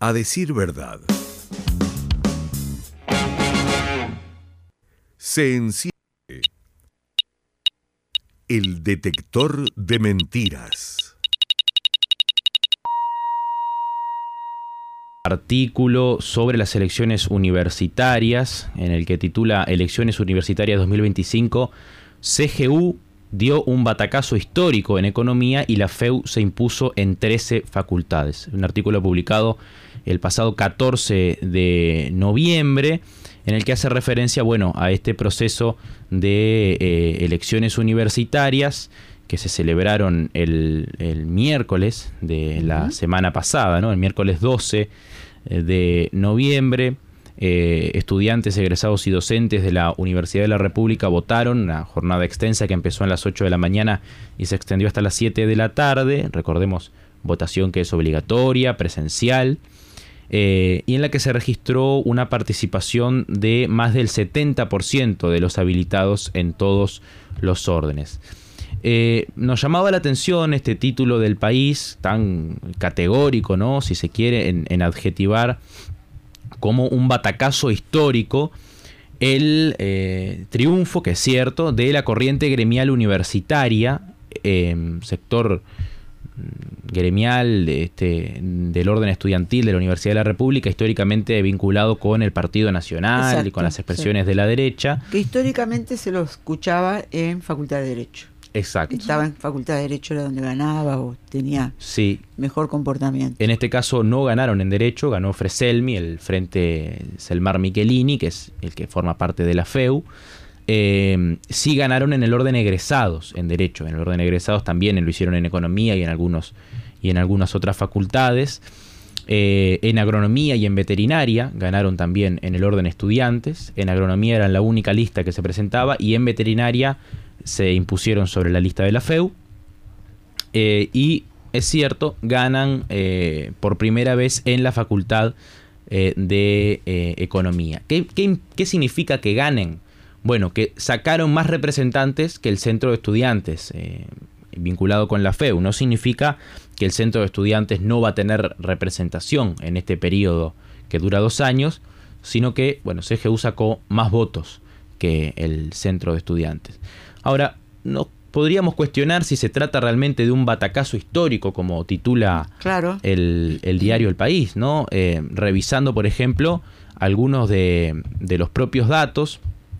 A decir verdad. Se enciende el detector de mentiras. Artículo sobre las elecciones universitarias, en el que titula Elecciones Universitarias 2025, CGU dio un batacazo histórico en economía y la FEU se impuso en 13 facultades. Un artículo publicado el pasado 14 de noviembre, en el que hace referencia, a este proceso de elecciones universitarias que se celebraron el miércoles de la semana pasada, ¿no? El miércoles 12 de noviembre. Estudiantes, egresados y docentes de la Universidad de la República votaron, una jornada extensa que empezó a las 8 de la mañana y se extendió hasta las 7 de la tarde. Recordemos, votación que es obligatoria, presencial, y en la que se registró una participación de más del 70% de los habilitados en todos los órdenes. Nos llamaba la atención este título del País, tan categórico, ¿no?, si se quiere, en adjetivar como un batacazo histórico el triunfo, que es cierto, de la corriente gremial universitaria, sector gremial del orden estudiantil de la Universidad de la República, históricamente vinculado con el Partido Nacional. Exacto, y con las expresiones de la derecha. Que históricamente se lo escuchaba en Facultad de Derecho. Exacto. Estaba en Facultad de Derecho, era donde ganaba o tenía mejor comportamiento. En este caso no ganaron en Derecho, ganó Freselmi, el Frente Selmar Michelini, que es el que forma parte de la FEU. Sí ganaron en el orden egresados en Derecho. En el orden egresados también lo hicieron en Economía y en algunas otras facultades. En Agronomía y en Veterinaria ganaron también en el orden estudiantes. En Agronomía eran la única lista que se presentaba y en Veterinaria se impusieron sobre la lista de la FEU. Y es cierto, ganan por primera vez en la Facultad de Economía. ¿Qué significa que ganen? Bueno, que sacaron más representantes que el centro de estudiantes vinculado con la FEU. No significa que el centro de estudiantes no va a tener representación en este periodo que dura 2 años, sino que, CGU sacó más votos que el centro de estudiantes. Ahora, no podríamos cuestionar si se trata realmente de un batacazo histórico, como titula el diario El País, ¿no? Revisando, por ejemplo, algunos de los propios datos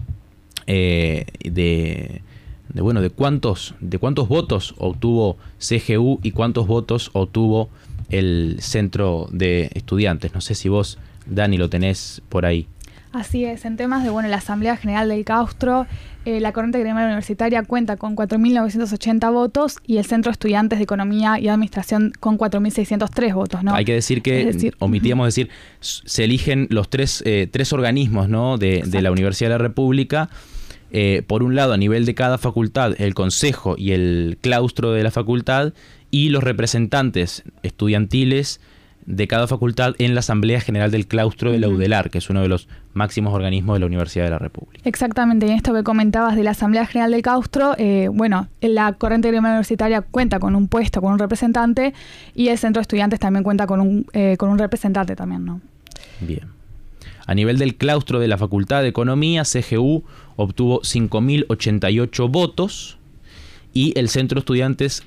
de cuántos votos obtuvo CGU y cuántos votos obtuvo el centro de estudiantes. No sé si vos, Dani, lo tenés por ahí. Así es, en temas de la Asamblea General del Claustro, la corriente gremial universitaria cuenta con 4.980 votos y el Centro de Estudiantes de Economía y Administración con 4.603 votos, ¿no? Hay que decir que, omitíamos decir, se eligen los tres organismos, ¿no?, de la Universidad de la República. Por un lado, a nivel de cada facultad, el consejo y el claustro de la facultad, y los representantes estudiantiles de cada facultad en la Asamblea General del Claustro de la UDELAR, que es uno de los máximos organismos de la Universidad de la República. Exactamente, y en esto que comentabas de la Asamblea General del Claustro, la corriente gremial universitaria cuenta con un puesto, con un representante, y el Centro de Estudiantes también cuenta con un representante también, ¿no? Bien. A nivel del claustro de la Facultad de Economía, CGU obtuvo 5.088 votos y el Centro de Estudiantes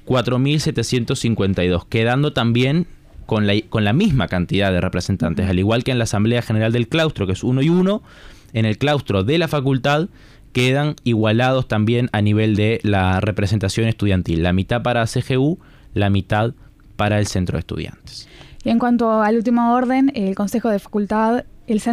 4.752, quedando también con la misma cantidad de representantes, al igual que en la Asamblea General del Claustro, que es 1 y 1, en el claustro de la facultad quedan igualados también a nivel de la representación estudiantil, la mitad para CGU, la mitad para el Centro de Estudiantes. Y en cuanto al último orden, el Consejo de Facultad,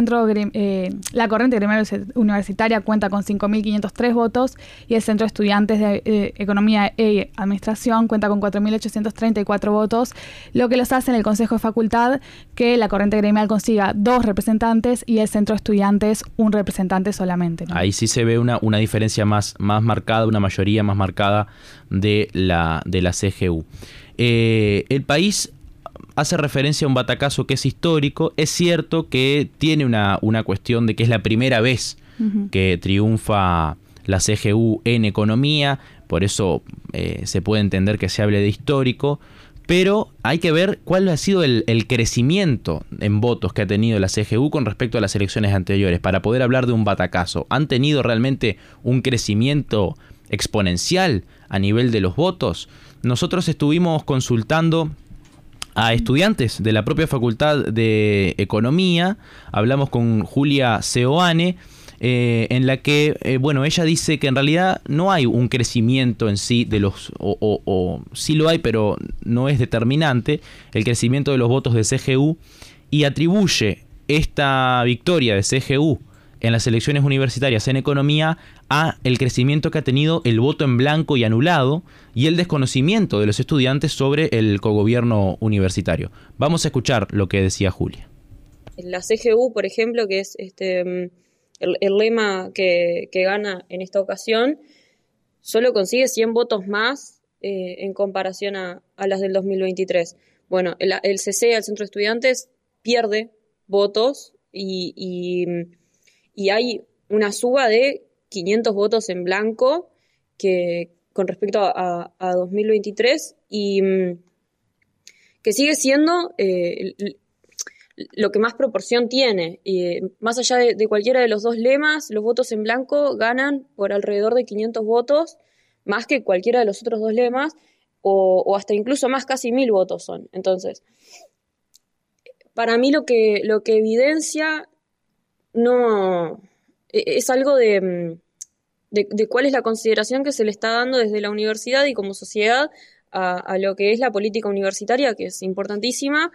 la corriente gremial universitaria cuenta con 5.503 votos y el Centro de Estudiantes de Economía y Administración cuenta con 4.834 votos, lo que los hace en el Consejo de Facultad que la corriente gremial consiga 2 representantes y el Centro de Estudiantes 1 representante solamente, ¿no? Ahí sí se ve una diferencia más marcada, una mayoría más marcada de la CGU. El País hace referencia a un batacazo que es histórico. Es cierto que tiene una cuestión de que es la primera vez que triunfa la CGU en economía, por eso se puede entender que se hable de histórico, pero hay que ver cuál ha sido el crecimiento en votos que ha tenido la CGU con respecto a las elecciones anteriores, para poder hablar de un batacazo. ¿Han tenido realmente un crecimiento exponencial a nivel de los votos? Nosotros estuvimos consultando a estudiantes de la propia Facultad de Economía, hablamos con Julia Seoane, en la que, ella dice que en realidad no hay un crecimiento en sí de los, o sí lo hay, pero no es determinante el crecimiento de los votos de CGU, y atribuye esta victoria de CGU en las elecciones universitarias en economía a el crecimiento que ha tenido el voto en blanco y anulado y el desconocimiento de los estudiantes sobre el cogobierno universitario. Vamos a escuchar lo que decía Julia. La CGU, por ejemplo, que es el lema que gana en esta ocasión, solo consigue 100 votos más en comparación a las del 2023. Bueno, el CC, el Centro de Estudiantes, pierde votos y hay una suba de 500 votos en blanco que con respecto a 2023 y que sigue siendo lo que más proporción tiene. Más allá de cualquiera de los dos lemas, los votos en blanco ganan por alrededor de 500 votos, más que cualquiera de los otros dos lemas, o hasta incluso más, casi 1000 votos son. Entonces, para mí lo que evidencia no es algo de cuál es la consideración que se le está dando desde la universidad y como sociedad a lo que es la política universitaria, que es importantísima,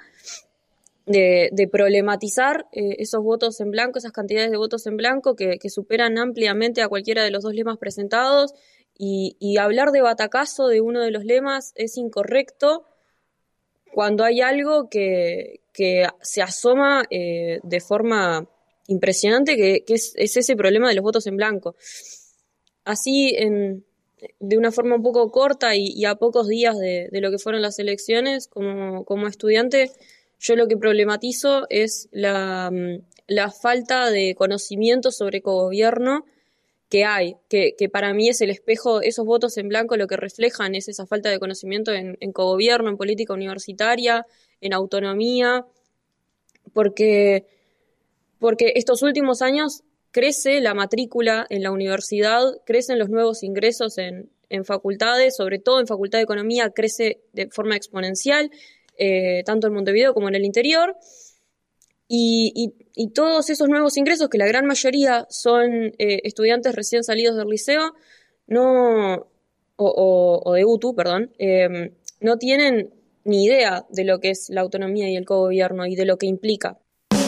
de problematizar esos votos en blanco, esas cantidades de votos en blanco que superan ampliamente a cualquiera de los dos lemas presentados, y hablar de batacazo de uno de los lemas es incorrecto cuando hay algo que se asoma de forma impresionante, que es ese problema de los votos en blanco. Así, de una forma un poco corta y a pocos días de lo que fueron las elecciones, como estudiante, yo lo que problematizo es la falta de conocimiento sobre cogobierno que hay, que para mí es el espejo. Esos votos en blanco lo que reflejan es esa falta de conocimiento en cogobierno, en política universitaria, en autonomía, porque estos últimos años crece la matrícula en la universidad, crecen los nuevos ingresos en facultades, sobre todo en Facultad de Economía crece de forma exponencial, tanto en Montevideo como en el interior, y todos esos nuevos ingresos, que la gran mayoría son estudiantes recién salidos del liceo, o de UTU, perdón, no tienen ni idea de lo que es la autonomía y el cogobierno y de lo que implica.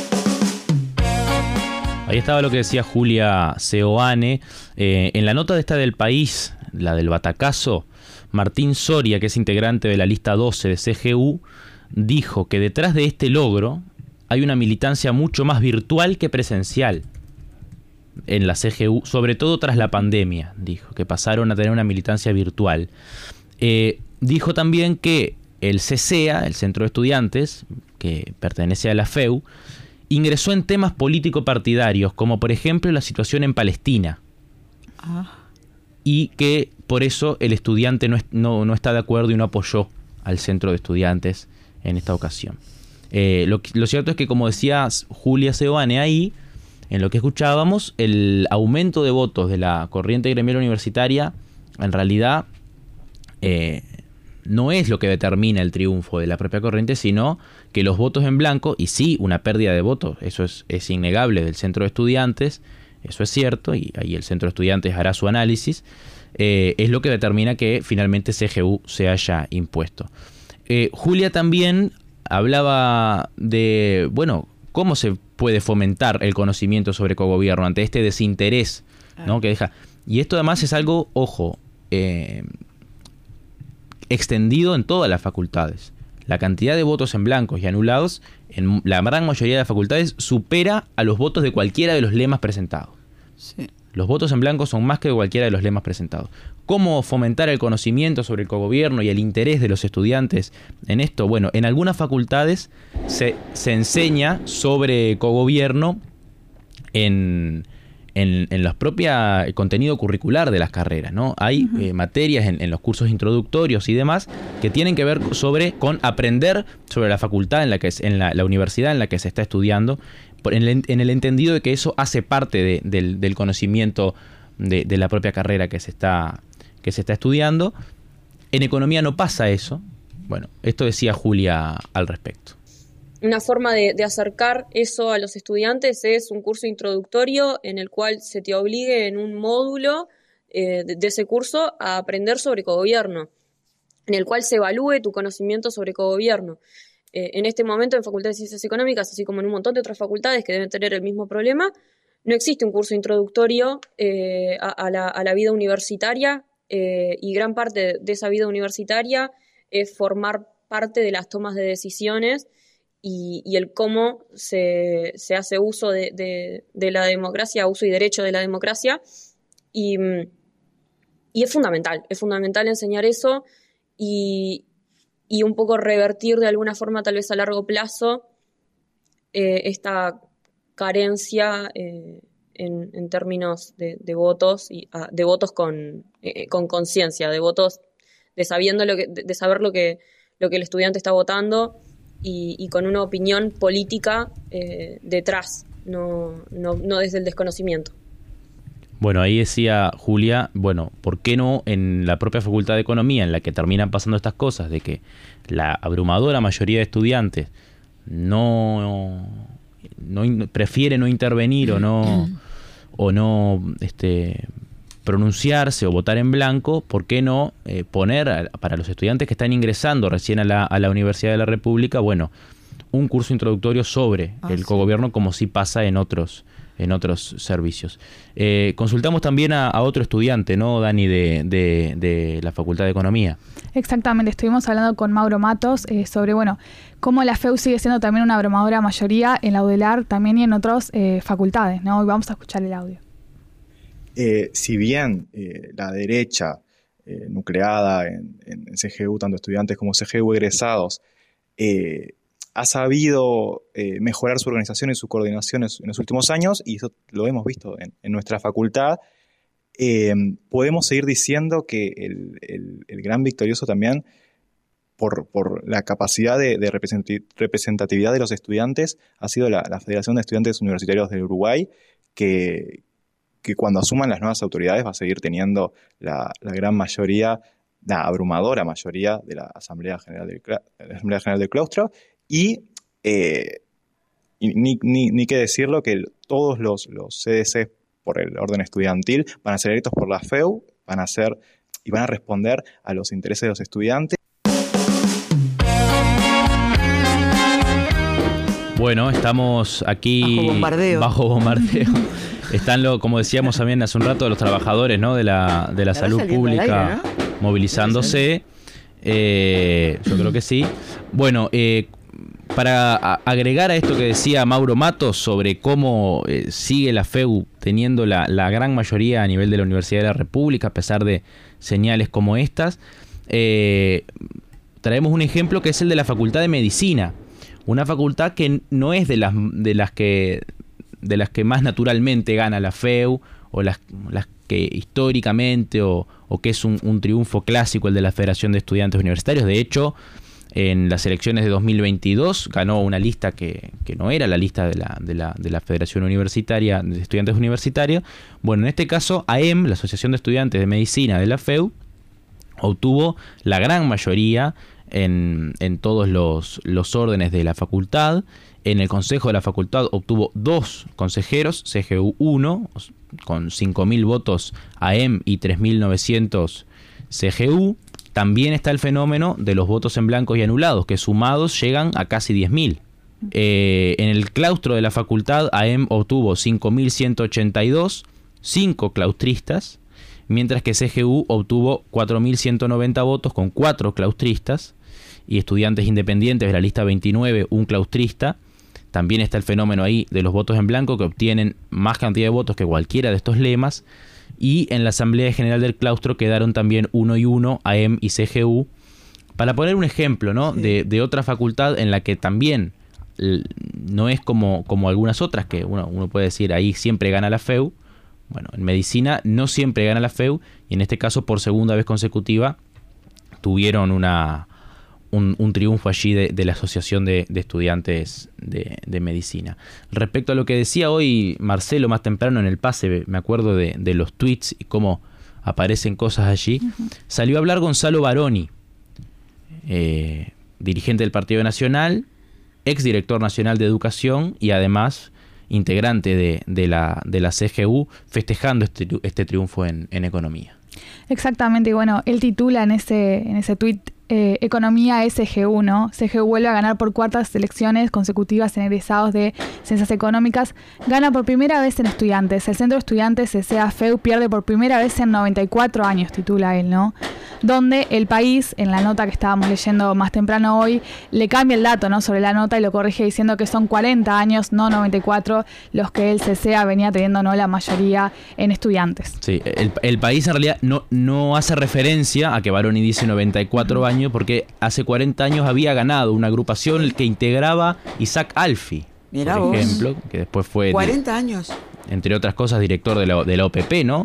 Ahí estaba lo que decía Julia Seoane. En la nota de esta del País, la del batacazo, Martín Soria, que es integrante de la lista 12 de CGU, dijo que detrás de este logro hay una militancia mucho más virtual que presencial en la CGU, sobre todo tras la pandemia. Dijo que pasaron a tener una militancia virtual. Dijo también que el CCEA, el Centro de Estudiantes, que pertenece a la FEU, ingresó en temas político-partidarios, como por ejemplo la situación en Palestina. Y que por eso el estudiante no está de acuerdo y no apoyó al Centro de Estudiantes en esta ocasión. Lo cierto es que, como decía Julia Seoane ahí, en lo que escuchábamos, el aumento de votos de la corriente gremial universitaria en realidad no es lo que determina el triunfo de la propia corriente, sino que los votos en blanco, y sí, una pérdida de votos, eso es innegable, del Centro de Estudiantes, eso es cierto, y ahí el Centro de Estudiantes hará su análisis, es lo que determina que finalmente CGU se haya impuesto. Julia también hablaba de, cómo se puede fomentar el conocimiento sobre cogobierno ante este desinterés, ¿no? que deja. Y esto además es algo, ojo, extendido en todas las facultades. La cantidad de votos en blancos y anulados en la gran mayoría de las facultades supera a los votos de cualquiera de los lemas presentados. Sí. Los votos en blanco son más que cualquiera de los lemas presentados. ¿Cómo fomentar el conocimiento sobre el cogobierno y el interés de los estudiantes en esto? Bueno, en algunas facultades se enseña sobre cogobierno en en la propia contenido curricular de las carreras, ¿no? Hay materias en los cursos introductorios y demás que tienen que ver con aprender sobre la facultad en la universidad en la que se está estudiando, en el entendido de que eso hace parte del conocimiento de la propia carrera que se está estudiando. En economía no pasa eso. Bueno, esto decía Julia al respecto. Una forma de acercar eso a los estudiantes es un curso introductorio en el cual se te obligue en un módulo de ese curso a aprender sobre cogobierno, en el cual se evalúe tu conocimiento sobre cogobierno. En este momento en Facultad de Ciencias Económicas, así como en un montón de otras facultades que deben tener el mismo problema, no existe un curso introductorio a la vida universitaria, y gran parte de esa vida universitaria es formar parte de las tomas de decisiones y el cómo se hace uso de la democracia, uso y derecho de la democracia. Y es fundamental enseñar eso y un poco revertir de alguna forma, tal vez a largo plazo, esta carencia en términos de votos, y de votos con conciencia, de votos de saber lo que el estudiante está votando y con una opinión política detrás, no desde el desconocimiento. Bueno, ahí decía Julia, bueno, ¿por qué no en la propia Facultad de Economía, en la que terminan pasando estas cosas, de que la abrumadora mayoría de estudiantes prefiere no intervenir o no pronunciarse o votar en blanco? ¿Por qué no poner para los estudiantes que están ingresando recién a la Universidad de la República, bueno, un curso introductorio sobre el cogobierno, como sí pasa en otros servicios? Consultamos también a otro estudiante, ¿no, Dani, de la Facultad de Economía? Exactamente, estuvimos hablando con Mauro Matos sobre, cómo la FEU sigue siendo también una abrumadora mayoría en la UDELAR también y en otras facultades, ¿no? Y vamos a escuchar el audio. Si bien la derecha nucleada en CGU, tanto estudiantes como CGU egresados, ha sabido mejorar su organización y su coordinación en los últimos años, y eso lo hemos visto en nuestra facultad, podemos seguir diciendo que el gran victorioso también, por la capacidad de representatividad de los estudiantes, ha sido la Federación de Estudiantes Universitarios del Uruguay, que cuando asuman las nuevas autoridades va a seguir teniendo la gran mayoría, la abrumadora mayoría de la Asamblea General del Claustro. Y ni que decirlo que todos los CDC por el orden estudiantil van a ser electos por la FEU, van a responder a los intereses de los estudiantes. Bueno, estamos aquí bajo bombardeo. Están, como decíamos también hace un rato, los trabajadores, ¿no?, de la salud pública aire, ¿no?, movilizándose. Yo creo que sí. Bueno, para agregar a esto que decía Mauro Matos sobre cómo sigue la FEU teniendo la gran mayoría a nivel de la Universidad de la República, a pesar de señales como estas, traemos un ejemplo que es el de la Facultad de Medicina. Una facultad que no es de las que más naturalmente gana la FEU, o las que históricamente, o que es un triunfo clásico el de la Federación de Estudiantes Universitarios. De hecho, en las elecciones de 2022 ganó una lista que no era la lista de la Federación Universitaria de Estudiantes Universitarios. Bueno, en este caso, AEM, la Asociación de Estudiantes de Medicina de la FEU, obtuvo la gran mayoría en todos los órdenes de la facultad. En el consejo de la facultad obtuvo 2 consejeros, CGU 1, con 5.000 votos AEM y 3.900 CGU. También está el fenómeno de los votos en blancos y anulados, que sumados llegan a casi 10.000. En el claustro de la facultad, AEM obtuvo 5.182, 5 claustristas, mientras que CGU obtuvo 4.190 votos con 4 claustristas, y estudiantes independientes de la lista 29, un claustrista. También está el fenómeno ahí de los votos en blanco, que obtienen más cantidad de votos que cualquiera de estos lemas. Y en la Asamblea General del Claustro quedaron también 1 y 1, AEM y CGU. Para poner un ejemplo, ¿no?, de otra facultad en la que también no es como algunas otras, que uno puede decir ahí siempre gana la FEU. Bueno, en medicina no siempre gana la FEU y en este caso por segunda vez consecutiva tuvieron un triunfo allí de la Asociación de Estudiantes de Medicina. Respecto a lo que decía hoy Marcelo más temprano en el pase, me acuerdo de los tweets y cómo aparecen cosas allí, salió a hablar Gonzalo Baroni, dirigente del Partido Nacional, exdirector nacional de Educación y además integrante de la CGU, festejando este triunfo en economía. Exactamente, y bueno, él titula en ese tuit Economía SGU, ¿no? CGU vuelve a ganar por cuartas elecciones consecutivas en egresados de Ciencias Económicas. Gana por primera vez en estudiantes. El Centro de Estudiantes CCA-FEU pierde por primera vez en 94 años, titula él, ¿no? Donde el país, en la nota que estábamos leyendo más temprano hoy, le cambia el dato, ¿no? Sobre la nota y lo corrige diciendo que son 40 años, no 94, los que el CCA venía teniendo, ¿no? La mayoría en estudiantes. Sí, el país en realidad no hace referencia a que Baroni dice 94 años, porque hace 40 años había ganado una agrupación que integraba Isaac Alfi, Mirá por vos. ejemplo, que después fue 40 años. entre otras cosas director de la OPP, ¿no?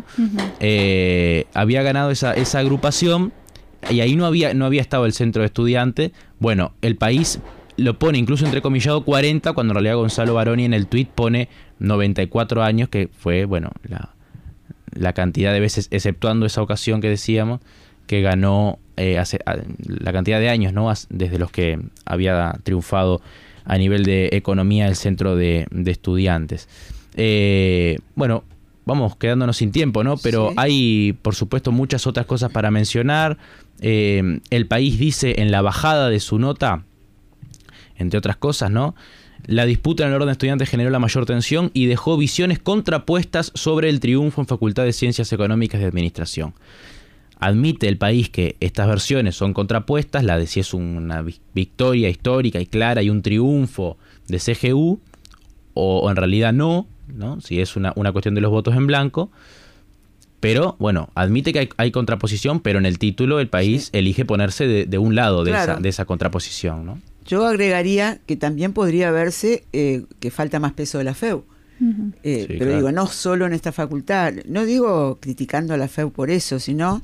Había ganado esa agrupación y ahí no había estado el Centro de Estudiantes. Bueno, el país lo pone incluso entrecomillado 40, cuando en realidad Gonzalo Baroni en el tuit pone 94 años, que fue, bueno, la cantidad de veces, exceptuando esa ocasión que decíamos, que ganó la cantidad de años, ¿no? Desde los que había triunfado a nivel de economía el Centro de Estudiantes. Bueno, vamos quedándonos sin tiempo, ¿no? Pero sí, hay, por supuesto, muchas otras cosas para mencionar. El país dice en la bajada de su nota, entre otras cosas, ¿no? La disputa en el orden estudiante generó la mayor tensión y dejó visiones contrapuestas sobre el triunfo en Facultad de Ciencias Económicas y Administración. Admite el país que estas versiones son contrapuestas, la de si es una victoria histórica y clara y un triunfo de CGU, o en realidad no, si es una cuestión de los votos en blanco. Pero, bueno, admite que hay contraposición, pero en el título el país elige ponerse de un lado de esa contraposición, ¿no? Yo agregaría que también podría verse que falta más peso de la FEU. Pero claro, digo, no solo en esta facultad, no digo criticando a la FEU por eso, sino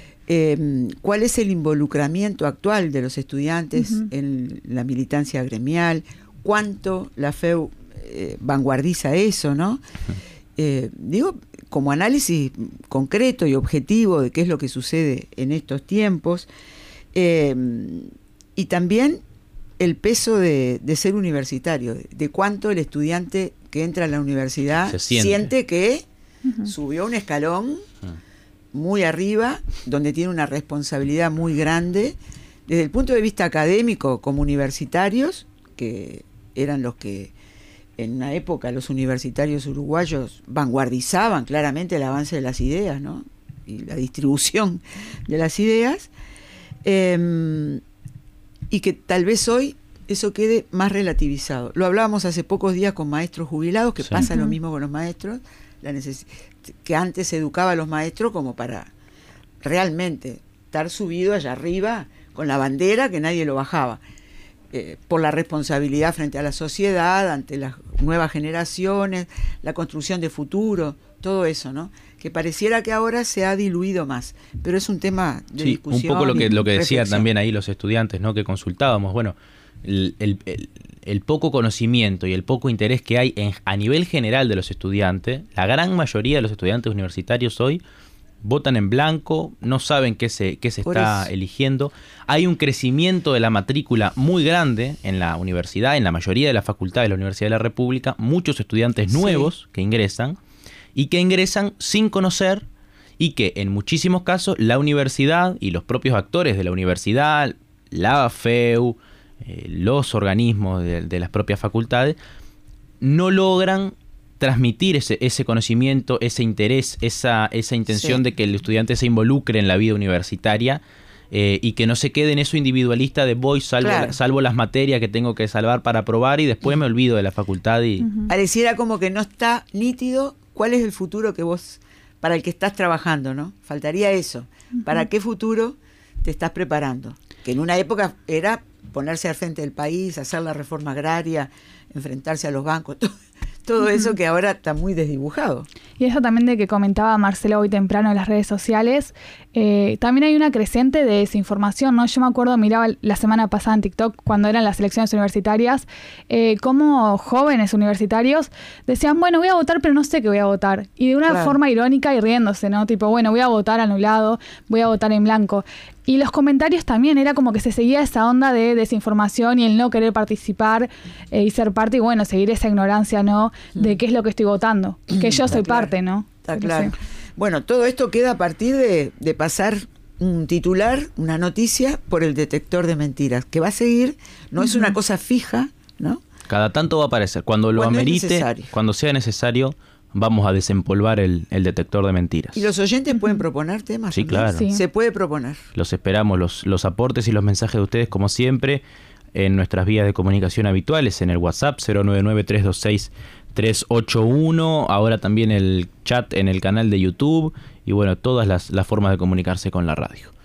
cuál es el involucramiento actual de los estudiantes en la militancia gremial, cuánto la FEU vanguardiza eso, ¿no? Digo, como análisis concreto y objetivo de qué es lo que sucede en estos tiempos, y también el peso de ser universitario, de cuánto el estudiante que entra a la universidad siente que subió un escalón muy arriba, donde tiene una responsabilidad muy grande, desde el punto de vista académico, como universitarios, que eran los que en una época los universitarios uruguayos vanguardizaban claramente el avance de las ideas, ¿no? Y la distribución de las ideas, y que tal vez hoy eso quede más relativizado. Lo hablábamos hace pocos días con maestros jubilados, que pasa lo mismo con los maestros, que antes se educaba a los maestros como para realmente estar subido allá arriba con la bandera, que nadie lo bajaba, por la responsabilidad frente a la sociedad, ante las nuevas generaciones, la construcción de futuro, todo eso, ¿no? Que pareciera que ahora se ha diluido más, pero es un tema de discusión. Un poco lo que decían también ahí los estudiantes, ¿no? Que consultábamos, bueno, el poco conocimiento y el poco interés que hay a nivel general de los estudiantes. La gran mayoría de los estudiantes universitarios hoy votan en blanco, no saben qué se está eligiendo. Hay un crecimiento de la matrícula muy grande en la universidad, en la mayoría de las facultades de la Universidad de la República, muchos estudiantes nuevos que ingresan sin conocer, y que en muchísimos casos la universidad y los propios actores de la universidad, la FEU, los organismos de las propias facultades, no logran transmitir ese conocimiento, ese interés, esa intención de que el estudiante se involucre en la vida universitaria, y que no se quede en eso individualista de voy, salvo las materias que tengo que salvar para aprobar y después me olvido de la facultad. Pareciera como que no está nítido cuál es el futuro que vos, para el que estás trabajando, ¿no? Faltaría eso. ¿Para qué futuro te estás preparando? Que en una época era ponerse al frente del país, hacer la reforma agraria, enfrentarse a los bancos, todo eso que ahora está muy desdibujado. Y eso también de que comentaba Marcelo hoy temprano en las redes sociales, también hay una creciente de desinformación, ¿no? Yo me acuerdo, miraba la semana pasada en TikTok, cuando eran las elecciones universitarias, cómo jóvenes universitarios decían, bueno, voy a votar, pero no sé qué voy a votar. Y de una forma irónica y riéndose, ¿no? Tipo, bueno, voy a votar anulado, voy a votar en blanco. Y los comentarios también, era como que se seguía esa onda de desinformación y el no querer participar y ser parte, y bueno, seguir esa ignorancia, ¿no? De qué es lo que estoy votando, que yo soy parte, ¿no? Está claro. Bueno, todo esto queda a partir de pasar un titular, una noticia, por el detector de mentiras, que va a seguir, no es una cosa fija, ¿no? Cada tanto va a aparecer. Cuando lo amerite, cuando sea necesario, vamos a desempolvar el detector de mentiras. ¿Y los oyentes pueden proponer temas? Sí, claro. Sí. Se puede proponer. Los esperamos, los aportes y los mensajes de ustedes, como siempre, en nuestras vías de comunicación habituales, en el WhatsApp 099-326-381, ahora también el chat en el canal de YouTube, y bueno, todas las formas de comunicarse con la radio.